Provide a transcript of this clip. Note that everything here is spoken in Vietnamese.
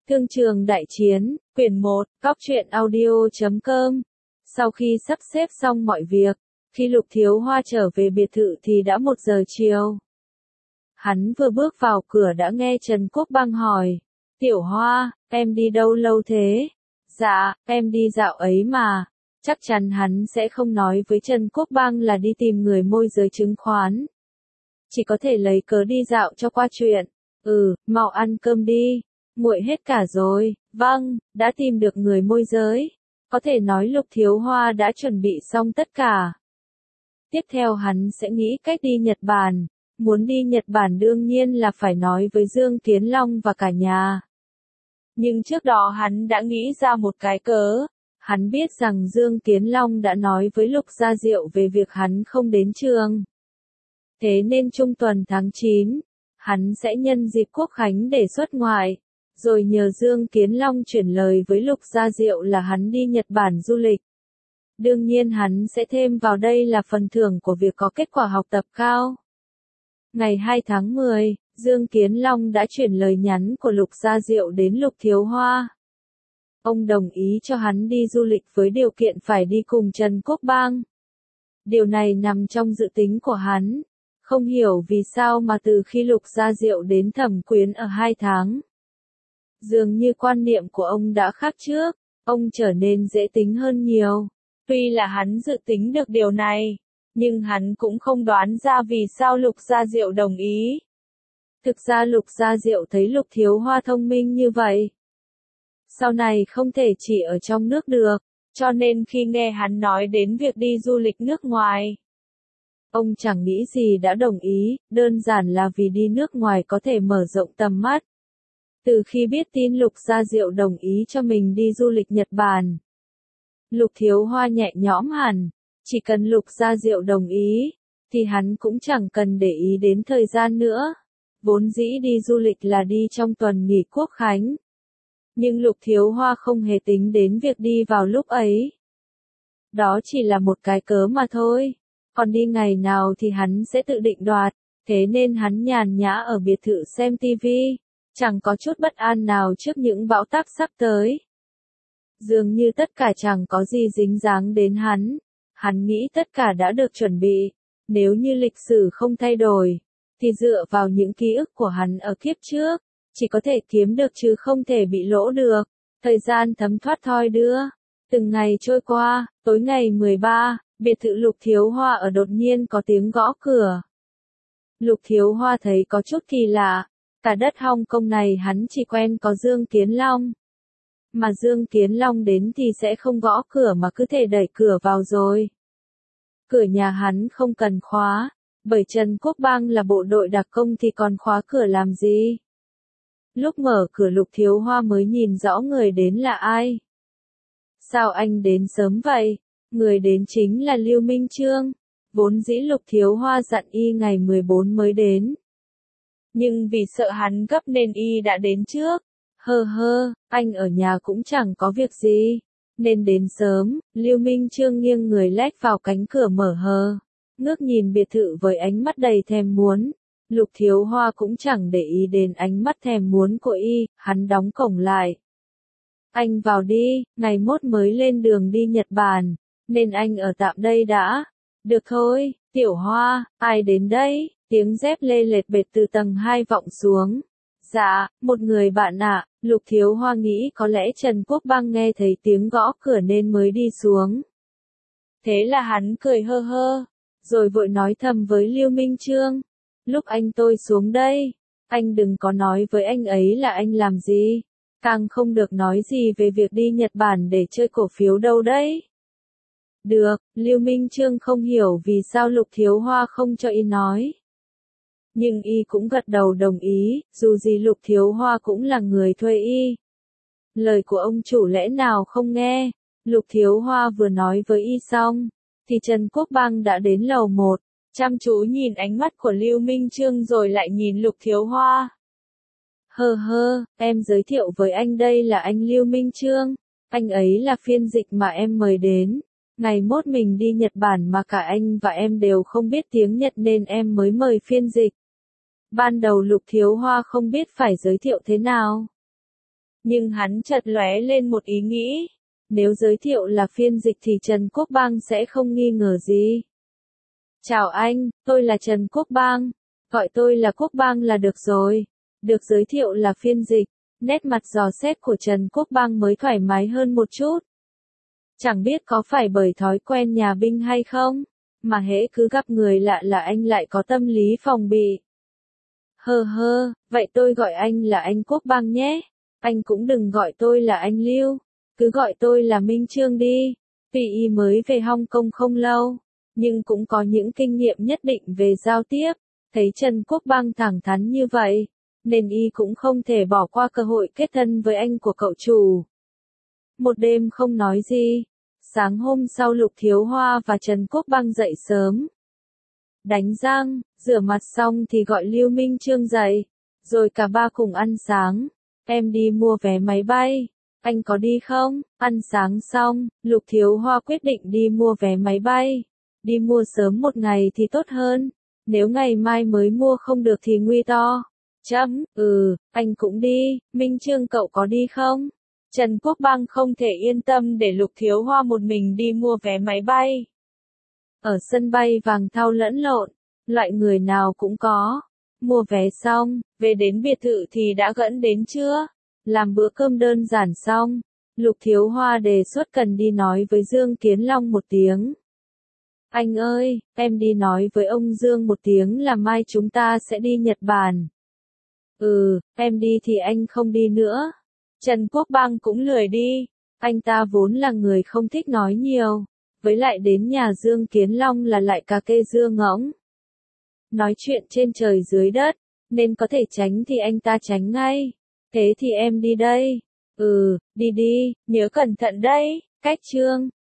Thương trường đại chiến, quyển 1, Cóc truyện audio.com. Sau khi sắp xếp xong mọi việc, khi Lục Thiếu Hoa trở về biệt thự thì đã 1 giờ chiều. Hắn vừa bước vào cửa đã nghe Trần Quốc Băng hỏi, Tiểu Hoa, em đi đâu lâu thế? Dạ, em đi dạo ấy mà. Chắc chắn hắn sẽ không nói với Trần Quốc Băng là đi tìm người môi giới chứng khoán. Chỉ có thể lấy cớ đi dạo cho qua chuyện. Mau ăn cơm đi. Nguội hết cả rồi. Vâng, đã tìm được người môi giới. Có thể nói Lục Thiếu Hoa đã chuẩn bị xong tất cả. Tiếp theo hắn sẽ nghĩ cách đi Nhật Bản. Muốn đi Nhật Bản đương nhiên là phải nói với Dương Kiến Long và cả nhà. Nhưng trước đó hắn đã nghĩ ra một cái cớ. Hắn biết rằng Dương Kiến Long đã nói với Lục Gia Diệu về việc hắn không đến trường. Thế nên trung tuần tháng 9, hắn sẽ nhân dịp Quốc Khánh để xuất ngoại, rồi nhờ Dương Kiến Long chuyển lời với Lục Gia Diệu là hắn đi Nhật Bản du lịch. Đương nhiên hắn sẽ thêm vào đây là phần thưởng của việc có kết quả học tập cao. Ngày 2 tháng 10, Dương Kiến Long đã chuyển lời nhắn của Lục Gia Diệu đến Lục Thiếu Hoa. Ông đồng ý cho hắn đi du lịch với điều kiện phải đi cùng Trần Quốc Băng. Điều này nằm trong dự tính của hắn. Không hiểu vì sao mà từ khi Lục Gia Diệu đến Thẩm Quyến ở 2 tháng, dường như quan niệm của ông đã khác trước, ông trở nên dễ tính hơn nhiều. Tuy là hắn dự tính được điều này, nhưng hắn cũng không đoán ra vì sao Lục Gia Diệu đồng ý. Thực ra Lục Gia Diệu thấy Lục Thiếu Hoa thông minh như vậy, sau này không thể chỉ ở trong nước được, cho nên khi nghe hắn nói đến việc đi du lịch nước ngoài, ông chẳng nghĩ gì đã đồng ý, đơn giản là vì đi nước ngoài có thể mở rộng tầm mắt. Từ khi biết tin Lục Gia Diệu đồng ý cho mình đi du lịch Nhật Bản, Lục Thiếu Hoa nhẹ nhõm hẳn, chỉ cần Lục Gia Diệu đồng ý, thì hắn cũng chẳng cần để ý đến thời gian nữa. Vốn dĩ đi du lịch là đi trong tuần nghỉ Quốc Khánh. Nhưng Lục Thiếu Hoa không hề tính đến việc đi vào lúc ấy. Đó chỉ là một cái cớ mà thôi. Còn đi ngày nào thì hắn sẽ tự định đoạt, thế nên hắn nhàn nhã ở biệt thự xem tivi, chẳng có chút bất an nào trước những bão táp sắp tới. Dường như tất cả chẳng có gì dính dáng đến hắn nghĩ tất cả đã được chuẩn bị, nếu như lịch sử không thay đổi, thì dựa vào những ký ức của hắn ở kiếp trước, chỉ có thể kiếm được chứ không thể bị lỗ được. Thời gian thấm thoát thoi đưa, từng ngày trôi qua, tối ngày 13, biệt thự Lục Thiếu Hoa ở đột nhiên có tiếng gõ cửa. Lục Thiếu Hoa thấy có chút kỳ lạ, cả đất Hong Kong này hắn chỉ quen có Dương Kiến Long. Mà Dương Kiến Long đến thì sẽ không gõ cửa mà cứ thể đẩy cửa vào rồi. Cửa nhà hắn không cần khóa, bởi Trần Quốc Băng là bộ đội đặc công thì còn khóa cửa làm gì? Lúc mở cửa Lục Thiếu Hoa mới nhìn rõ người đến là ai. Sao anh đến sớm vậy? Người đến chính là Lưu Minh Chương. Vốn dĩ Lục Thiếu Hoa dặn y ngày 14 mới đến. Nhưng vì sợ hắn gấp nên y đã đến trước. Anh ở nhà cũng chẳng có việc gì, nên đến sớm. Lưu Minh Chương nghiêng người lách vào cánh cửa mở hờ, ngước nhìn biệt thự với ánh mắt đầy thèm muốn. Lục Thiếu Hoa cũng chẳng để ý đến ánh mắt thèm muốn của y, hắn đóng cổng lại. Anh vào đi, ngày mốt mới lên đường đi Nhật Bản, nên anh ở tạm đây đã. Được thôi, Tiểu Hoa, ai đến đây? Tiếng dép lê lết bệt từ tầng 2 vọng xuống. Dạ, một người bạn ạ. Lục Thiếu Hoa nghĩ có lẽ Trần Quốc Băng nghe thấy tiếng gõ cửa nên mới đi xuống. Thế là hắn cười rồi vội nói thầm với Lưu Minh Chương. Lúc tôi xuống đây, anh đừng có nói với anh ấy là anh làm gì, càng không được nói gì về việc đi Nhật Bản để chơi cổ phiếu đâu đấy. Được, Lưu Minh Chương không hiểu vì sao Lục Thiếu Hoa không cho y nói. Nhưng y cũng gật đầu đồng ý, dù gì Lục Thiếu Hoa cũng là người thuê y. Lời của ông chủ lẽ nào không nghe. Lục Thiếu Hoa vừa nói với y xong, thì Trần Quốc Băng đã đến lầu 1, chăm chú nhìn ánh mắt của Lưu Minh Chương rồi lại nhìn Lục Thiếu Hoa. Em giới thiệu với anh đây là anh Lưu Minh Chương, anh ấy là phiên dịch mà em mời đến. Ngày mốt mình đi Nhật Bản mà cả anh và em đều không biết tiếng Nhật nên em mới mời phiên dịch. Ban đầu Lục Thiếu Hoa không biết phải giới thiệu thế nào. Nhưng hắn chợt lóe lên một ý nghĩ. Nếu giới thiệu là phiên dịch thì Trần Quốc Bang sẽ không nghi ngờ gì. Chào anh, tôi là Trần Quốc Bang. Gọi tôi là Quốc Bang là được rồi. Được giới thiệu là phiên dịch. Nét mặt dò xét của Trần Quốc Bang mới thoải mái hơn một chút. Chẳng biết có phải bởi thói quen nhà binh hay không, mà hễ cứ gặp người lạ là anh lại có tâm lý phòng bị. Vậy tôi gọi anh là anh Quốc Bang nhé. Anh cũng đừng gọi tôi là anh Lưu. Cứ gọi tôi là Minh Chương đi. Vì y mới về Hong Kong không lâu, nhưng cũng có những kinh nghiệm nhất định về giao tiếp. Thấy Trần Quốc Bang thẳng thắn như vậy, nên y cũng không thể bỏ qua cơ hội kết thân với anh của cậu chủ. Một đêm không nói gì. Sáng hôm sau Lục Thiếu Hoa và Trần Quốc Bang dậy sớm. Đánh răng, rửa mặt xong thì gọi Lưu Minh Chương dậy. Rồi cả ba cùng ăn sáng. Em đi mua vé máy bay. Anh có đi không? Ăn sáng xong, Lục Thiếu Hoa quyết định đi mua vé máy bay. Đi mua sớm một ngày thì tốt hơn. Nếu ngày mai mới mua không được thì nguy to. Anh cũng đi. Minh Chương cậu có đi không? Trần Quốc Bang không thể yên tâm để Lục Thiếu Hoa một mình đi mua vé máy bay. Ở sân bay Vàng Thao lẫn lộn, loại người nào cũng có. Mua vé xong, về đến biệt thự thì đã gẫn đến trưa. Làm bữa cơm đơn giản xong, Lục Thiếu Hoa đề xuất cần đi nói với Dương Kiến Long một tiếng. Anh ơi, em đi nói với ông Dương một tiếng là mai chúng ta sẽ đi Nhật Bản. Em đi thì anh không đi nữa. Trần Quốc Bang cũng lười đi. Anh ta vốn là người không thích nói nhiều. Với lại đến nhà Dương Kiến Long là lại cà kê dưa ngỗng. Nói chuyện trên trời dưới đất, nên có thể tránh thì anh ta tránh ngay. Thế thì em đi đây. Đi đi, nhớ cẩn thận đấy. Cách chương